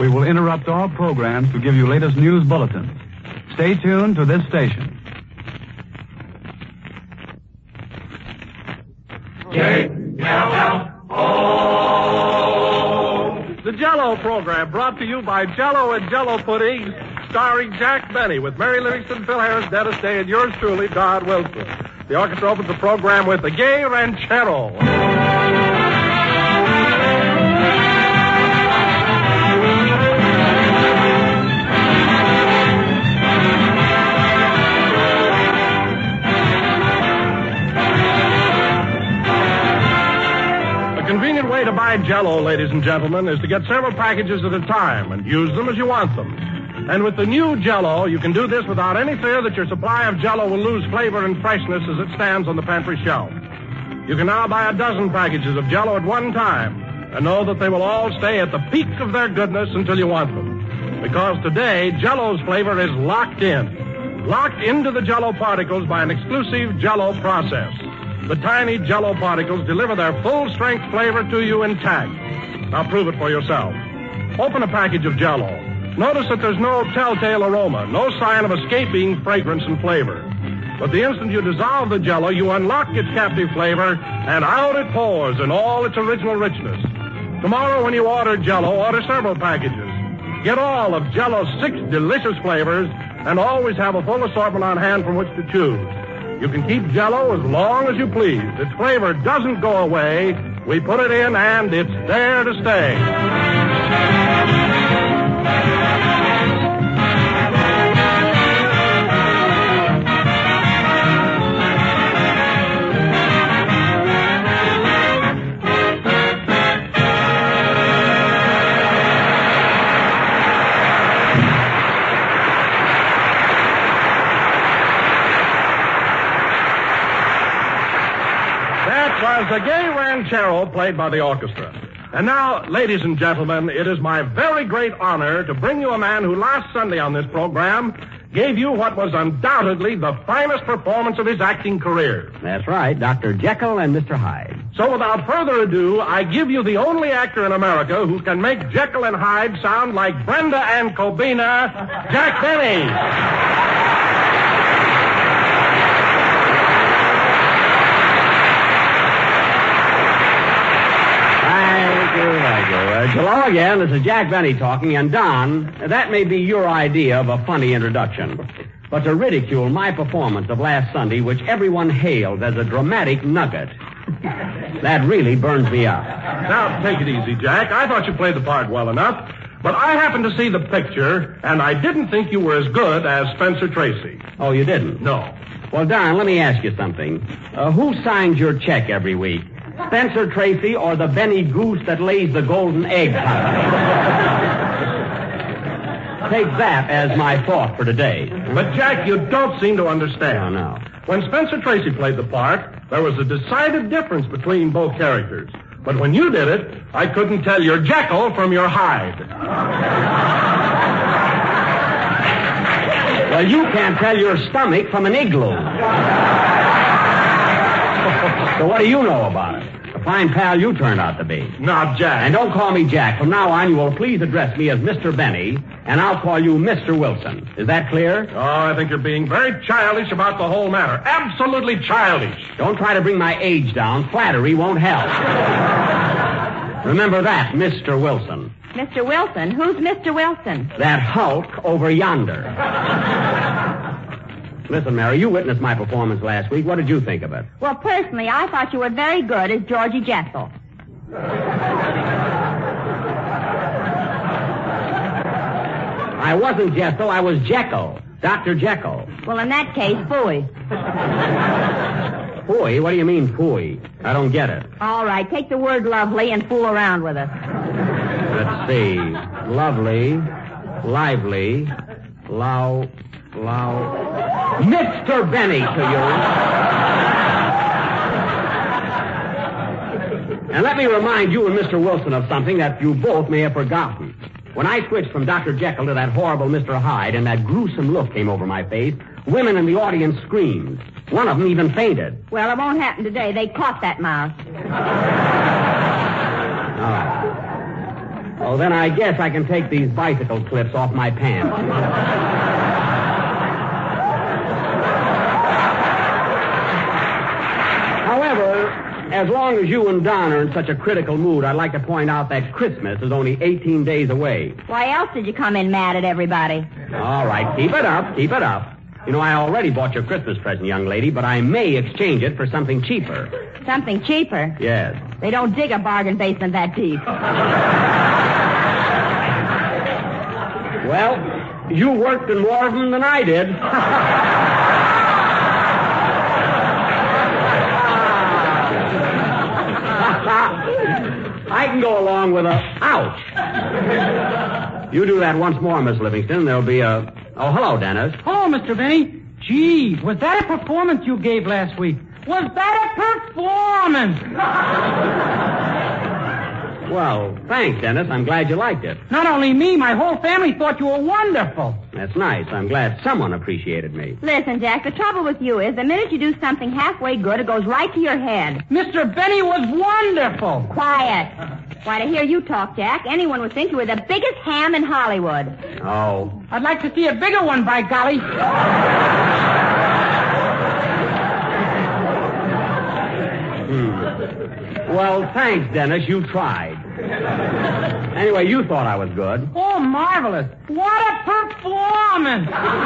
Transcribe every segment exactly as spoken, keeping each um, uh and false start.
we will interrupt all programs to give you latest news bulletins. Stay tuned to this station. J L L O. The Jell-O program brought to you by Jell-O and Jell-O Pudding, starring Jack Benny with Mary Livingston, Phil Harris, Dennis Day, and yours truly, Don Wilson. The orchestra opens the program with the Gay Ranchero. To buy Jell-O, ladies and gentlemen, is to get several packages at a time and use them as you want them. And with the new Jell-O, you can do this without any fear that your supply of Jell-O will lose flavor and freshness as it stands on the pantry shelf. You can now buy a dozen packages of Jell-O at one time and know that they will all stay at the peak of their goodness until you want them. Because today, Jell-O's flavor is locked in. Locked into the Jell-O particles by an exclusive Jell-O process. The tiny Jell-O particles deliver their full-strength flavor to you intact. Now prove it for yourself. Open a package of Jell-O. Notice that there's no telltale aroma, no sign of escaping fragrance and flavor. But the instant you dissolve the Jell-O, you unlock its captive flavor, and out it pours in all its original richness. Tomorrow when you order Jell-O, order several packages. Get all of Jell-O's six delicious flavors, and always have a full assortment on hand from which to choose. You can keep Jell-O as long as you please. Its flavor doesn't go away. We put it in, and it's there to stay. Was the Gay Ranchero played by the orchestra. And now, ladies and gentlemen, it is my very great honor to bring you a man who last Sunday on this program gave you what was undoubtedly the finest performance of his acting career. That's right, Doctor Jekyll and Mister Hyde. So without further ado, I give you the only actor in America who can make Jekyll and Hyde sound like Brenda and Cobina, Jack Benny. Uh, hello again, this is Jack Benny talking, and Don, that may be your idea of a funny introduction, but to ridicule my performance of last Sunday, which everyone hailed as a dramatic nugget, that really burns me up. Now, take it easy, Jack. I thought you played the part well enough, but I happened to see the picture, and I didn't think you were as good as Spencer Tracy. Oh, you didn't? No. Well, Don, let me ask you something. Uh, who signs your check every week? Spencer Tracy or the Benny Goose that lays the golden egg? Take that as my thought for today. But, Jack, you don't seem to understand. Oh, no. When Spencer Tracy played the part, there was a decided difference between both characters. But when you did it, I couldn't tell your Jekyll from your Hyde. Well, you can't tell your stomach from an igloo. So what do you know about it? A fine pal you turned out to be. Now, Jack. And don't call me Jack. From now on, you will please address me as Mister Benny, and I'll call you Mister Wilson. Is that clear? Oh, I think you're being very childish about the whole matter. Absolutely childish. Don't try to bring my age down. Flattery won't help. Remember that, Mister Wilson. Mister Wilson? Who's Mister Wilson? That hulk over yonder. Listen, Mary, you witnessed my performance last week. What did you think of it? Well, personally, I thought you were very good as Georgie Jessel. I wasn't Jessel, I was Jekyll. Doctor Jekyll. Well, in that case, phooey. Phooey? What do you mean, phooey? I don't get it. All right, take the word lovely and fool around with it. Let's see. Lovely, lively, low, low... Mister Benny to you. And let me remind you and Mister Wilson of something that you both may have forgotten. When I switched from Doctor Jekyll to that horrible Mister Hyde and that gruesome look came over my face, women in the audience screamed. One of them even fainted. Well, it won't happen today. They caught that mouse. All right. Oh, then I guess I can take these bicycle clips off my pants. However, as long as you and Don are in such a critical mood, I'd like to point out that Christmas is only eighteen days away. Why else did you come in mad at everybody? All right, keep it up, keep it up. You know, I already bought your Christmas present, young lady, but I may exchange it for something cheaper. Something cheaper? Yes. They don't dig a bargain basement that deep. Well, you worked in more of them than I did. I can go along with a ouch. You do that once more, Miss Livingston. There'll be a... Oh, hello, Dennis. Hello, Mister Benny. Gee, was that a performance you gave last week? Was that a performance? Well, thanks, Dennis. I'm glad you liked it. Not only me, my whole family thought you were wonderful. That's nice. I'm glad someone appreciated me. Listen, Jack, the trouble with you is the minute you do something halfway good, it goes right to your head. Mister Benny was wonderful. Quiet. Why, to hear you talk, Jack, anyone would think you were the biggest ham in Hollywood. Oh. I'd like to see a bigger one, by golly. Hmm. Well, thanks, Dennis. You tried. Anyway, you thought I was good. Oh, marvelous. What a performance.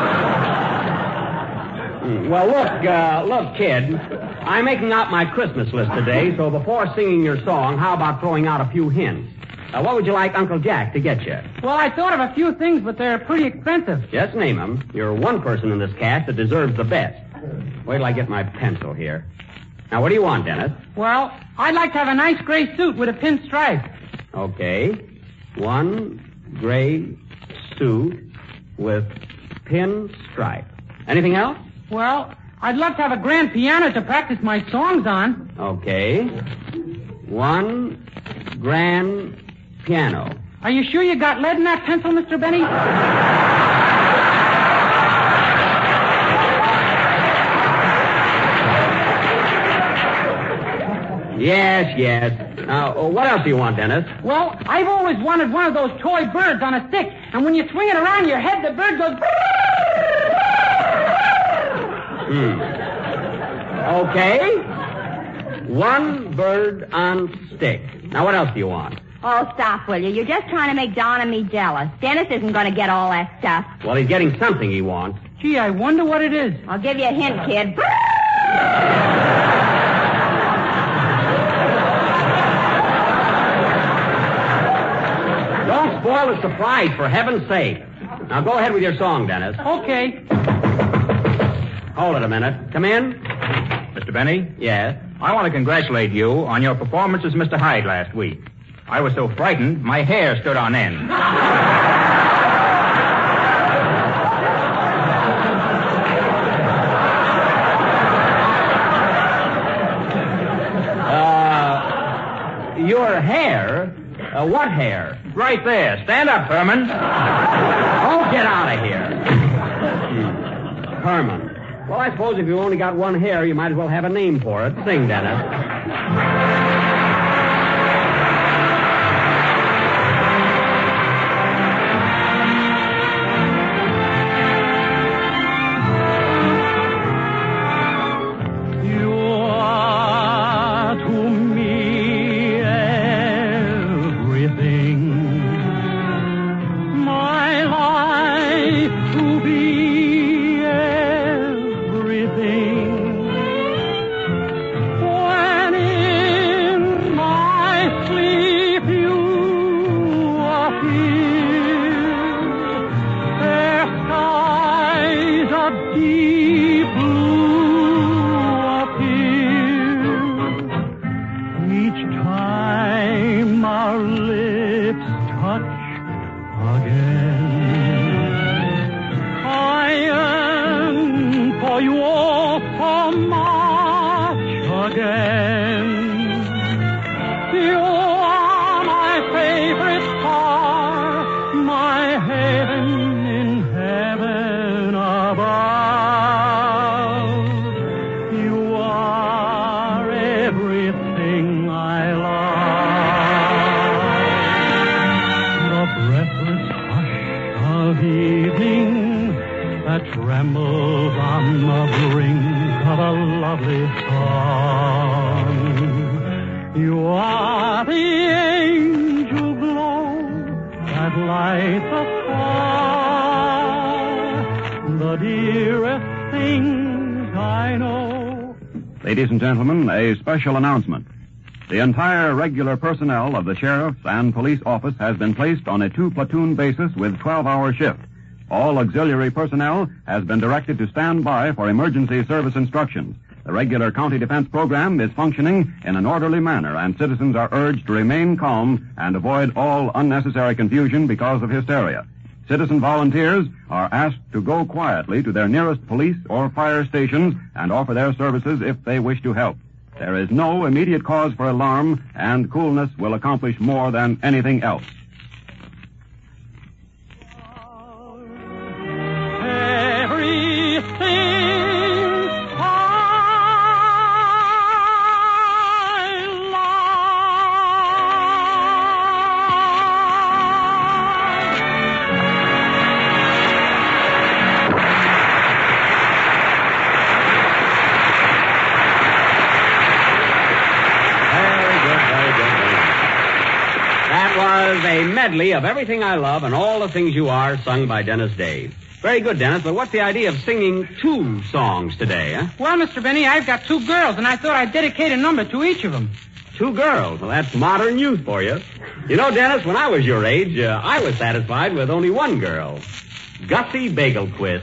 Hmm. Well, look, uh, look, kid. I'm making out my Christmas list today, so before singing your song, how about throwing out a few hints? Uh, what would you like Uncle Jack to get you? Well, I thought of a few things, but they're pretty expensive. Just name them. You're one person in this cast that deserves the best. Wait till I get my pencil here. Now, what do you want, Dennis? Well, I'd like to have a nice gray suit with a pinstripe. Okay. One gray suit with pinstripe. Anything else? Well, I'd love to have a grand piano to practice my songs on. Okay. One grand piano. Are you sure you got lead in that pencil, Mister Benny? Yes, yes. Now, uh, what else do you want, Dennis? Well, I've always wanted one of those toy birds on a stick, and when you swing it around your head, the bird goes... Hmm. Okay. One bird on stick. Now, what else do you want? Oh, stop, will you? You're just trying to make Don and me jealous. Dennis isn't going to get all that stuff. Well, he's getting something he wants. Gee, I wonder what it is. I'll give you a hint, kid. Don't spoil the surprise, for heaven's sake. Now, go ahead with your song, Dennis. Okay. Hold it a minute. Come in. Mister Benny? Yes? I want to congratulate you on your performance as Mister Hyde last week. I was so frightened, my hair stood on end. uh, your hair? Uh, what hair? Right there. Stand up, Herman. Oh, get out of here. Hmm. Herman. Well, I suppose if you only got one hair, you might as well have a name for it. Sing, Dennis. trembles on the brink of a lovely song. You are the angel glow that lights a star, the dearest things I know. Ladies and gentlemen, a special announcement. The entire regular personnel of the sheriff's and police office has been placed on a two-platoon basis with twelve-hour shift. All auxiliary personnel has been directed to stand by for emergency service instructions. The regular county defense program is functioning in an orderly manner, and citizens are urged to remain calm and avoid all unnecessary confusion because of hysteria. Citizen volunteers are asked to go quietly to their nearest police or fire stations and offer their services if they wish to help. There is no immediate cause for alarm, and coolness will accomplish more than anything else. A medley of Everything I Love and All the Things You Are, sung by Dennis Day. Very good, Dennis, but what's the idea of singing two songs today, huh? Well, Mister Benny, I've got two girls, and I thought I'd dedicate a number to each of them. Two girls? Well, that's modern youth for you. You know, Dennis, when I was your age, uh, I was satisfied with only one girl. Gussie Bagelquist.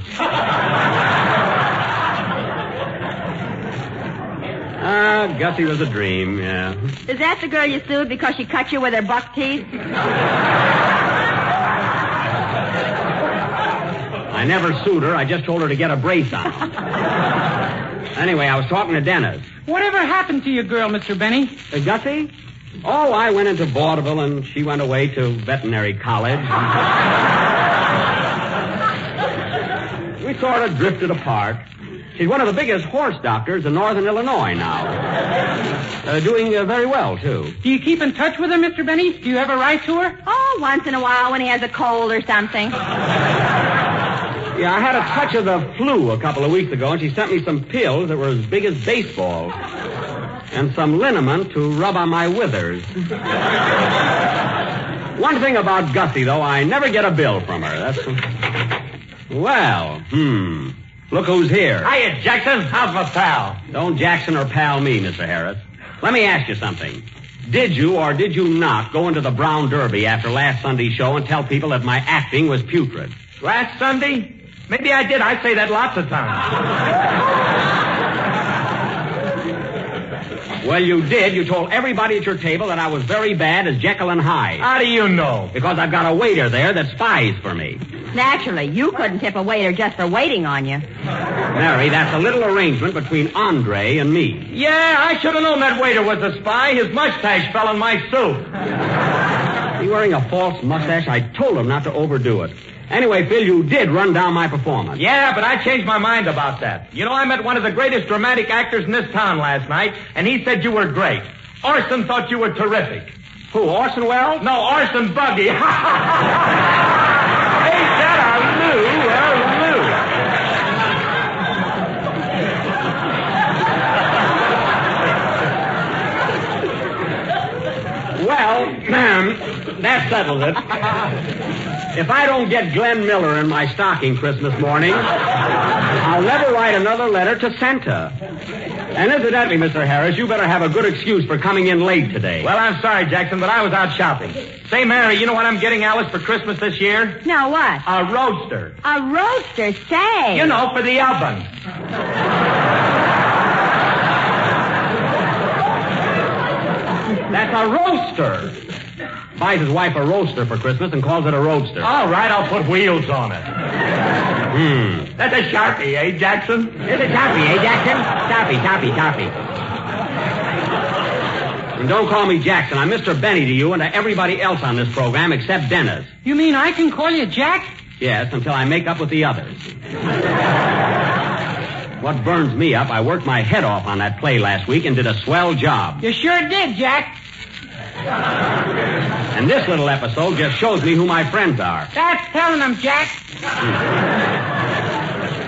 Ah, Gussie was a dream, yeah. Is that the girl you sued because she cut you with her buck teeth? I never sued her. I just told her to get a brace on. Anyway, I was talking to Dennis. Whatever happened to your girl, Mister Benny? Uh, Gussie? Oh, I went into vaudeville, and she went away to veterinary college. We sort of drifted apart. She's one of the biggest horse doctors in northern Illinois now. Uh, doing uh, very well, too. Do you keep in touch with her, Mister Benny? Do you ever write to her? Oh, once in a while when he has a cold or something. Yeah, I had a touch of the flu a couple of weeks ago, and she sent me some pills that were as big as baseballs. And some liniment to rub on my withers. One thing about Gussie, though, I never get a bill from her. That's... Well, hmm... Look who's here. Hiya, Jackson. How's my pal? Don't Jackson or pal me, Mister Harris. Let me ask you something. Did you or did you not go into the Brown Derby after last Sunday's show and tell people that my acting was putrid? Last Sunday? Maybe I did. I say that lots of times. Well, you did. You told everybody at your table that I was very bad as Jekyll and Hyde. How do you know? Because I've got a waiter there that spies for me. Naturally, you couldn't tip a waiter just for waiting on you. Mary, that's a little arrangement between Andre and me. Yeah, I should have known that waiter was a spy. His mustache fell in my soup. He wearing a false mustache? I told him not to overdo it. Anyway, Phil, you did run down my performance. Yeah, but I changed my mind about that. You know, I met one of the greatest dramatic actors in this town last night, and he said you were great. Orson thought you were terrific. Who, Orson Welles? No, Orson Buggy. Hey, that a Lou, a Lou. Well, that settles it. If I don't get Glenn Miller in my stocking Christmas morning, I'll never write another letter to Santa. And incidentally, Mister Harris, you better have a good excuse for coming in late today. Well, I'm sorry, Jackson, but I was out shopping. Say, Mary, you know what I'm getting Alice for Christmas this year? No, what? A roaster. A roaster, say. You know, for the oven. That's a roaster. Buys his wife a roaster for Christmas and calls it a roadster. All right, I'll put wheels on it. Hmm. That's a Sharpie, eh, Jackson? It's a Sharpie, eh, Jackson? Sharpie, Sharpie, Sharpie. And don't call me Jackson. I'm Mister Benny to you and to everybody else on this program except Dennis. You mean I can call you Jack? Yes, until I make up with the others. What burns me up, I worked my head off on that play last week and did a swell job. You sure did, Jack. And this little episode just shows me who my friends are. That's telling them, Jack.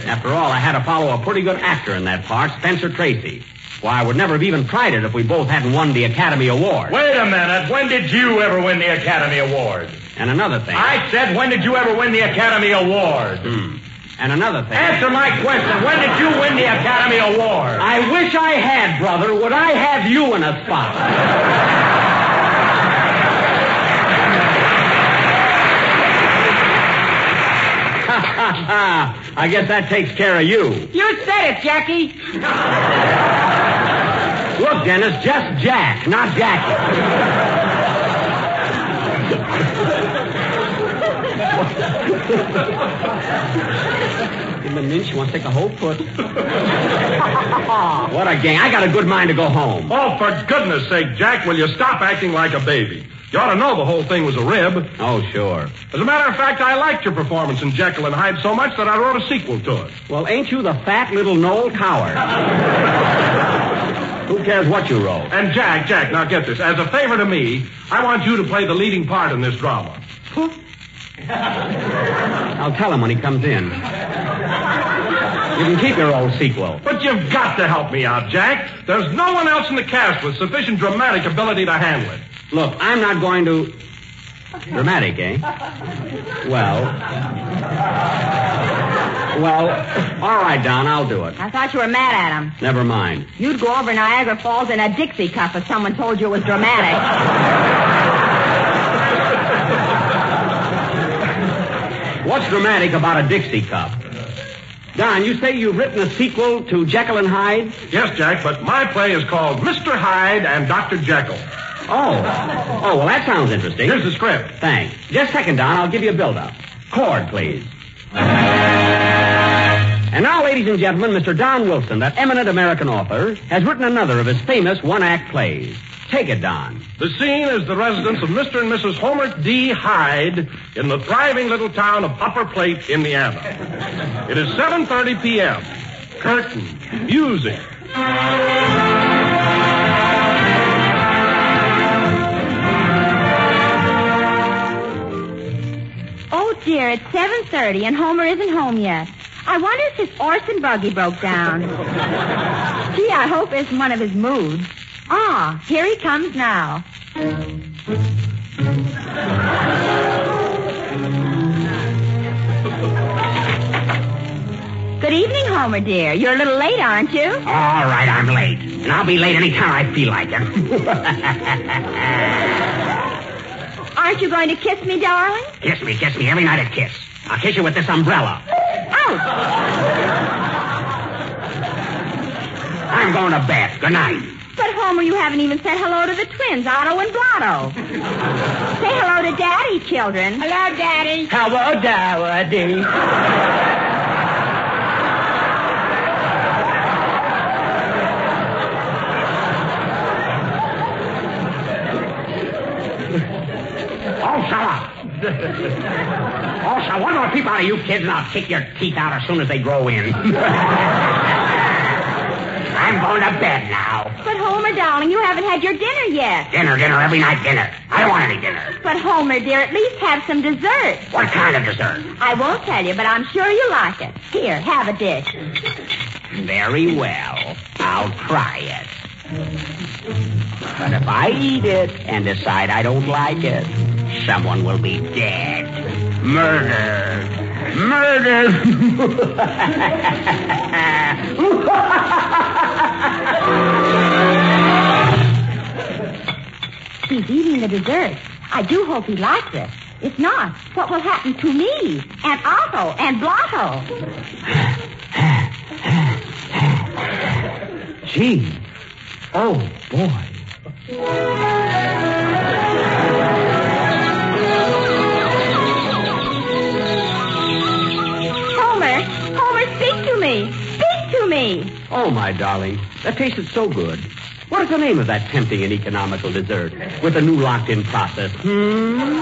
After all, I had to follow a pretty good actor in that part, Spencer Tracy. Why, I would never have even tried it if we both hadn't won the Academy Award. Wait a minute. When did you ever win the Academy Award? And another thing. I said, when did you ever win the Academy Award? Hmm. And another thing. Answer my question. When did you win the Academy Award? I wish I had, brother. Would I have you in a spot? I guess that takes care of you. You said it, Jackie. Look, Dennis, just Jack, not Jackie. Give him a mince. She wants to take a whole foot. What a gang. I got a good mind to go home. Oh, for goodness sake, Jack, will you stop acting like a baby? You ought to know the whole thing was a rib. Oh, sure. As a matter of fact, I liked your performance in Jekyll and Hyde so much that I wrote a sequel to it. Well, ain't you the fat little Noel Coward? Who cares what you wrote? And Jack, Jack, now get this. As a favor to me, I want you to play the leading part in this drama. I'll tell him when he comes in. You can keep your old sequel. But you've got to help me out, Jack. There's no one else in the cast with sufficient dramatic ability to handle it. Look, I'm not going to... Dramatic, eh? Well... Well, all right, Don, I'll do it. I thought you were mad at him. Never mind. You'd go over Niagara Falls in a Dixie cup if someone told you it was dramatic. What's dramatic about a Dixie cup? Don, you say you've written a sequel to Jekyll and Hyde? Yes, Jack, but my play is called Mister Hyde and Doctor Jekyll. Oh. Oh, well, that sounds interesting. Here's the script. Thanks. Just a second, Don. I'll give you a build-up. Chord, please. And now, ladies and gentlemen, Mister Don Wilson, that eminent American author, has written another of his famous one-act plays. Take it, Don. The scene is the residence of Mister and Missus Homer D. Hyde in the thriving little town of Upper Plate, Indiana. It is seven thirty p.m. Curtain. Music. Oh, dear, it's seven thirty and Homer isn't home yet. I wonder if his horse and buggy broke down. Gee, I hope it's one of his moods. Ah, here he comes now. Good evening, Homer, dear. You're a little late, aren't you? All right, I'm late. And I'll be late any time I feel like it. Aren't you going to kiss me, darling? Kiss me, kiss me every night at kiss. I'll kiss you with this umbrella. Ouch! I'm going to bed. Good night. But, Homer, you haven't even said hello to the twins, Otto and Blotto. Say hello to Daddy, children. Hello, Daddy. Hello, Daddy. Oh, shut up. Oh, shut one more peep out of you kids, and I'll kick your teeth out as soon as they grow in. I'm going to bed now. But, Homer, darling, you haven't had your dinner yet. Dinner, dinner, every night dinner. I don't want any dinner. But, Homer, dear, at least have some dessert. What kind of dessert? I won't tell you, but I'm sure you like it. Here, have a dish. Very well. I'll try it. But if I eat it and decide I don't like it, someone will be dead. Murdered. Murdered. He's eating the dessert. I do hope he likes it. If not, what will happen to me, and Otto, and Blotto? Gee. Oh, boy. Homer, Homer, speak to me. Speak to me. Oh, my darling. That tasted so good. What is the name of that tempting and economical dessert with a new locked-in process? Hmm?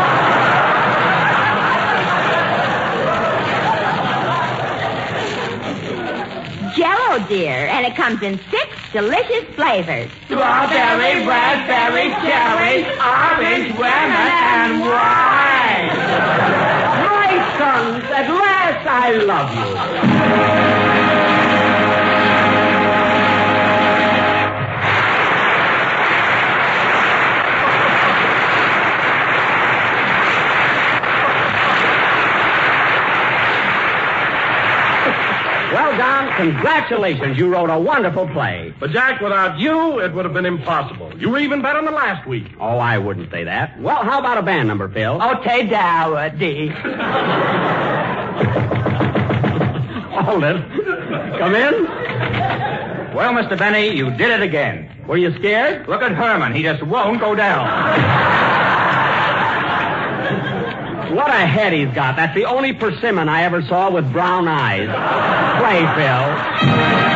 Jell-O, dear, and it comes in six delicious flavors. Strawberry, raspberry, cherry, orange, lemon, and wine. My sons, at last I love you. Well, Don, congratulations. You wrote a wonderful play. But, Jack, without you, it would have been impossible. You were even better than last week. Oh, I wouldn't say that. Well, how about a band number, Phil? Okay, Dowdy. Hold it. Come in. Well, Mister Benny, you did it again. Were you scared? Look at Herman. He just won't go down. What a head he's got. That's the only persimmon I ever saw with brown eyes. Play, Phil.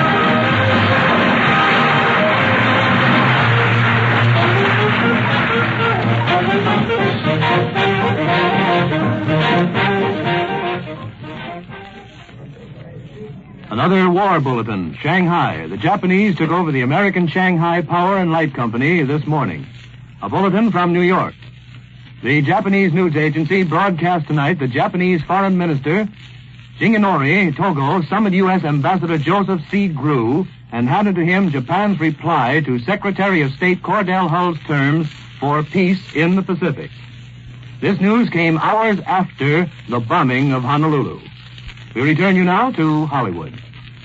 Another war bulletin, Shanghai. The Japanese took over the American Shanghai Power and Light Company this morning. A bulletin from New York. The Japanese news agency broadcast tonight that Japanese Foreign Minister Shigenori Togo summoned U S Ambassador Joseph C. Grew and handed to him Japan's reply to Secretary of State Cordell Hull's terms for peace in the Pacific. This news came hours after the bombing of Honolulu. We return you now to Hollywood.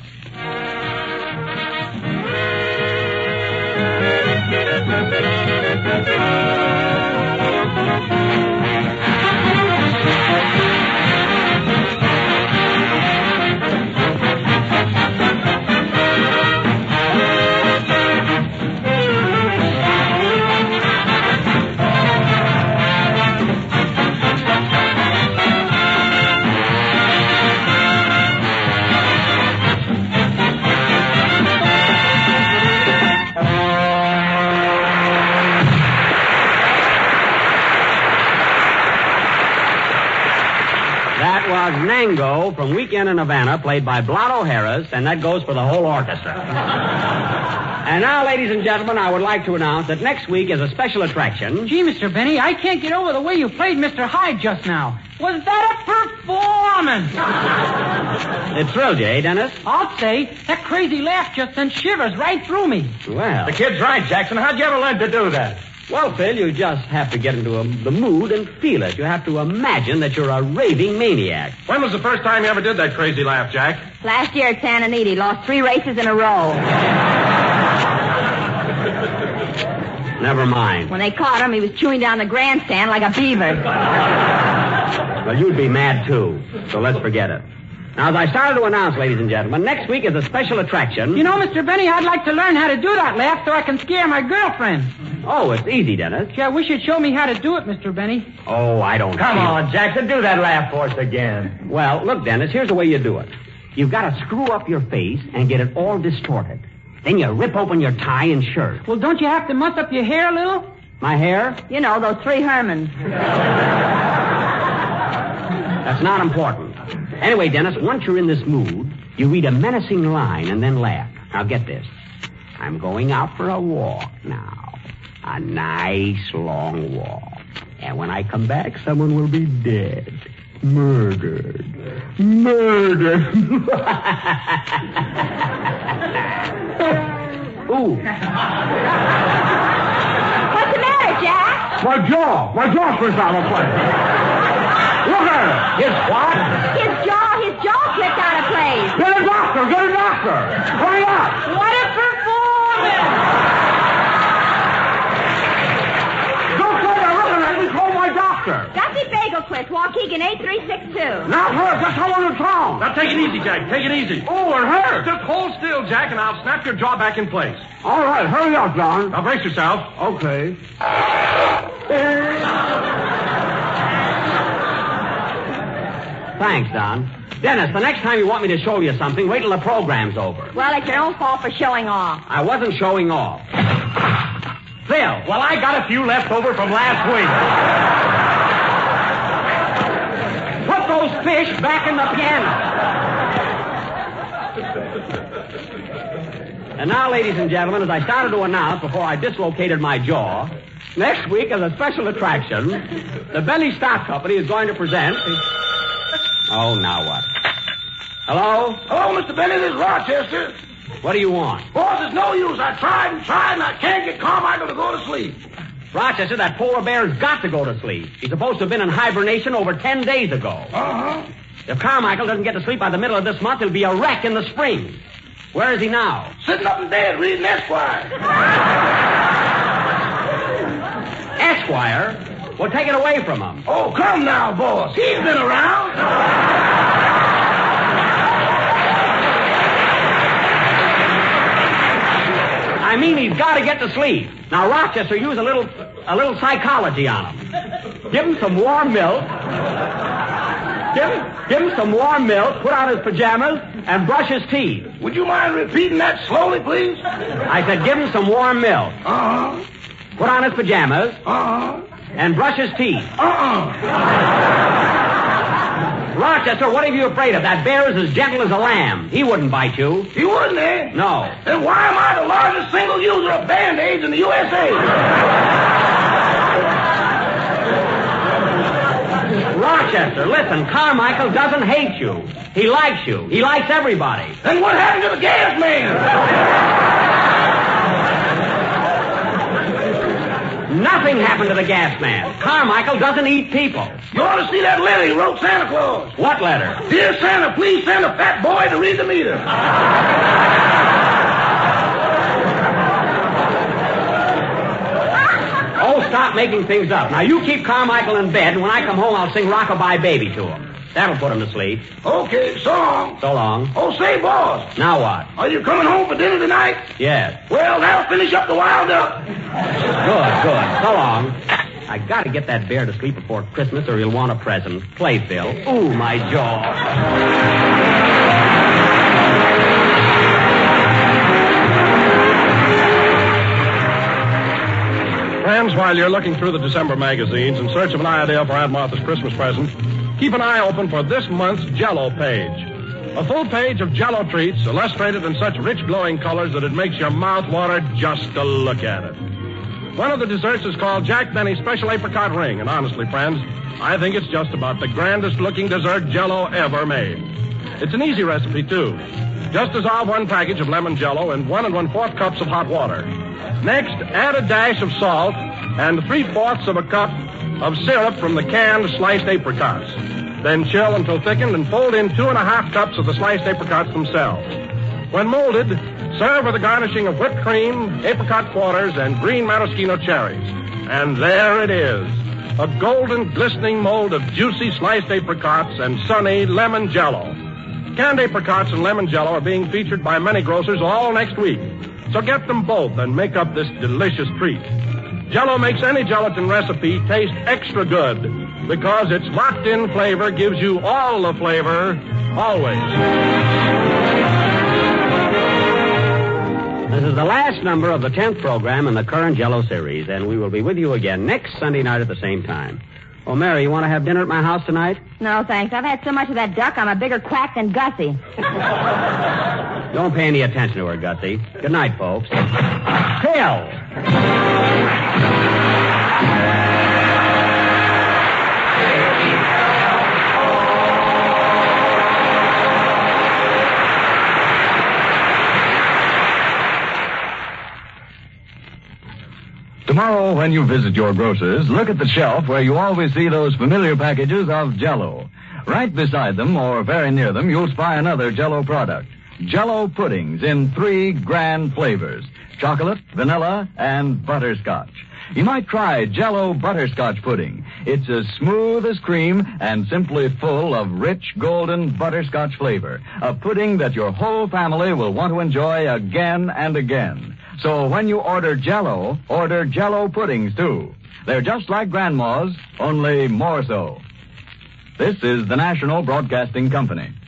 Nango from Weekend in Havana, played by Blotto Harris, and that goes for the whole orchestra. And now, ladies and gentlemen, I would like to announce that next week is a special attraction. Gee, Mister Benny, I can't get over the way you played Mister Hyde just now. Was that a performance? It thrilled you, eh, Dennis? I'll say. That crazy laugh just sent shivers right through me. Well. The kid's right, Jackson. How'd you ever learn to do that? Well, Phil, you just have to get into a, the mood and feel it. You have to imagine that you're a raving maniac. When was the first time you ever did that crazy laugh, Jack? Last year at Santa Anita, lost three races in a row. Never mind. When they caught him, he was chewing down the grandstand like a beaver. Well, you'd be mad, too. So let's forget it. Now, as I started to announce, ladies and gentlemen, next week is a special attraction. You know, Mister Benny, I'd like to learn how to do that laugh so I can scare my girlfriend. Oh, it's easy, Dennis. Gee, I wish you'd show me how to do it, Mister Benny. Oh, I don't Come feel on, it. Jackson, do that laugh for us again. Well, look, Dennis, here's the way you do it. You've got to screw up your face and get it all distorted. Then you rip open your tie and shirt. Well, don't you have to muss up your hair a little? My hair? You know, those three Hermans. That's not important. Anyway, Dennis, once you're in this mood, you read a menacing line and then laugh. Now, get this. I'm going out for a walk now. A nice long walk. And when I come back, someone will be dead. Murdered. Murdered. Ooh. What's the matter, Jack? My jaw. My jaw slipped out of place. Look at it. His what? His jaw, his jaw slipped out of place. Get a doctor. Get a doctor. Hurry up. What a performance! Don't say that. Look at it. Call my doctor. Gussie Bagelquist, Waukegan eight three six two. Not her. Just someone in town. Now, take it easy, Jack. Take it easy. Oh, it hurts. Just hold still, Jack, and I'll snap your jaw back in place. All right. Hurry up, John. Now, brace yourself. Okay. Thanks, Don. Dennis, the next time you want me to show you something, wait till the program's over. Well, it's your own fault for showing off. I wasn't showing off. Phil. Well, I got a few left over from last week. Put those fish back in the piano. And now, ladies and gentlemen, as I started to announce before I dislocated my jaw, next week as a special attraction, the Benny Stock Company is going to present... Oh, now what? Hello? Hello, Mister Benny. This is Rochester. What do you want? Boss, it's no use. I tried and tried, and I can't get Carmichael to go to sleep. Rochester, that polar bear's got to go to sleep. He's supposed to have been in hibernation over ten days ago. Uh-huh. If Carmichael doesn't get to sleep by the middle of this month, he'll be a wreck in the spring. Where is he now? Sitting up in bed reading Esquire. Esquire? Well, take it away from him. Oh, come now, boss. He's been around. I mean, he's got to get to sleep. Now, Rochester, use a little, a little psychology on him. Give him some warm milk. Give him, give him some warm milk, put on his pajamas, and brush his teeth. Would you mind repeating that slowly, please? I said give him some warm milk. Uh-huh. Put on his pajamas. Uh-huh. And brush his teeth. Uh-uh. Rochester, what are you afraid of? That bear is as gentle as a lamb. He wouldn't bite you. He wouldn't, eh? No. Then why am I the largest single user of Band-Aids in the U S A? Rochester, listen, Carmichael doesn't hate you. He likes you. He likes everybody. Then what happened to the gas man? Nothing happened to the gas man. Carmichael doesn't eat people. You ought to see that letter he wrote Santa Claus. What letter? Dear Santa, please send a fat boy to read the meter. Oh, stop making things up. Now, you keep Carmichael in bed, and when I come home, I'll sing Rockabye Baby to him. That'll put him to sleep. Okay, so long. So long. Oh, say, boss. Now what? Are you coming home for dinner tonight? Yes. Well, that'll finish up the wild duck. Good, good. So long. I gotta get that bear to sleep before Christmas, or he'll want a present. Play, Phil. Ooh, my jaw. Friends, while you're looking through the December magazines in search of an idea for Aunt Martha's Christmas present, keep an eye open for this month's Jell-O page. A full page of Jell-O treats illustrated in such rich glowing colors that it makes your mouth water just to look at it. One of the desserts is called Jack Benny's Special Apricot Ring, and honestly, friends, I think it's just about the grandest looking dessert Jell-O ever made. It's an easy recipe, too. Just dissolve one package of lemon Jell-O in one and one-fourth cups of hot water. Next, add a dash of salt and three-fourths of a cup of syrup from the canned sliced apricots. Then chill until thickened and fold in two and a half cups of the sliced apricots themselves. When molded, serve with a garnishing of whipped cream, apricot quarters, and green maraschino cherries. And there it is, a golden, glistening mold of juicy sliced apricots and sunny lemon Jell-O. Canned apricots and lemon Jell-O are being featured by many grocers all next week. So get them both and make up this delicious treat. Jell-O makes any gelatin recipe taste extra good because its locked-in flavor gives you all the flavor, always. This is the last number of the tenth program in the current Jell-O series, and we will be with you again next Sunday night at the same time. Oh, Mary, you want to have dinner at my house tonight? No, thanks. I've had so much of that duck, I'm a bigger quack than Gussie. Don't pay any attention to her, Gussie. Good night, folks. Phil! Tomorrow, when you visit your grocer's, look at the shelf where you always see those familiar packages of Jell-O. Right beside them, or very near them, you'll spy another Jell-O product. Jell-O puddings in three grand flavors: chocolate, vanilla, and butterscotch. You might try Jell-O butterscotch pudding. It's as smooth as cream and simply full of rich, golden butterscotch flavor. A pudding that your whole family will want to enjoy again and again. So when you order Jell-O, order Jell-O puddings, too. They're just like Grandma's, only more so. This is the National Broadcasting Company.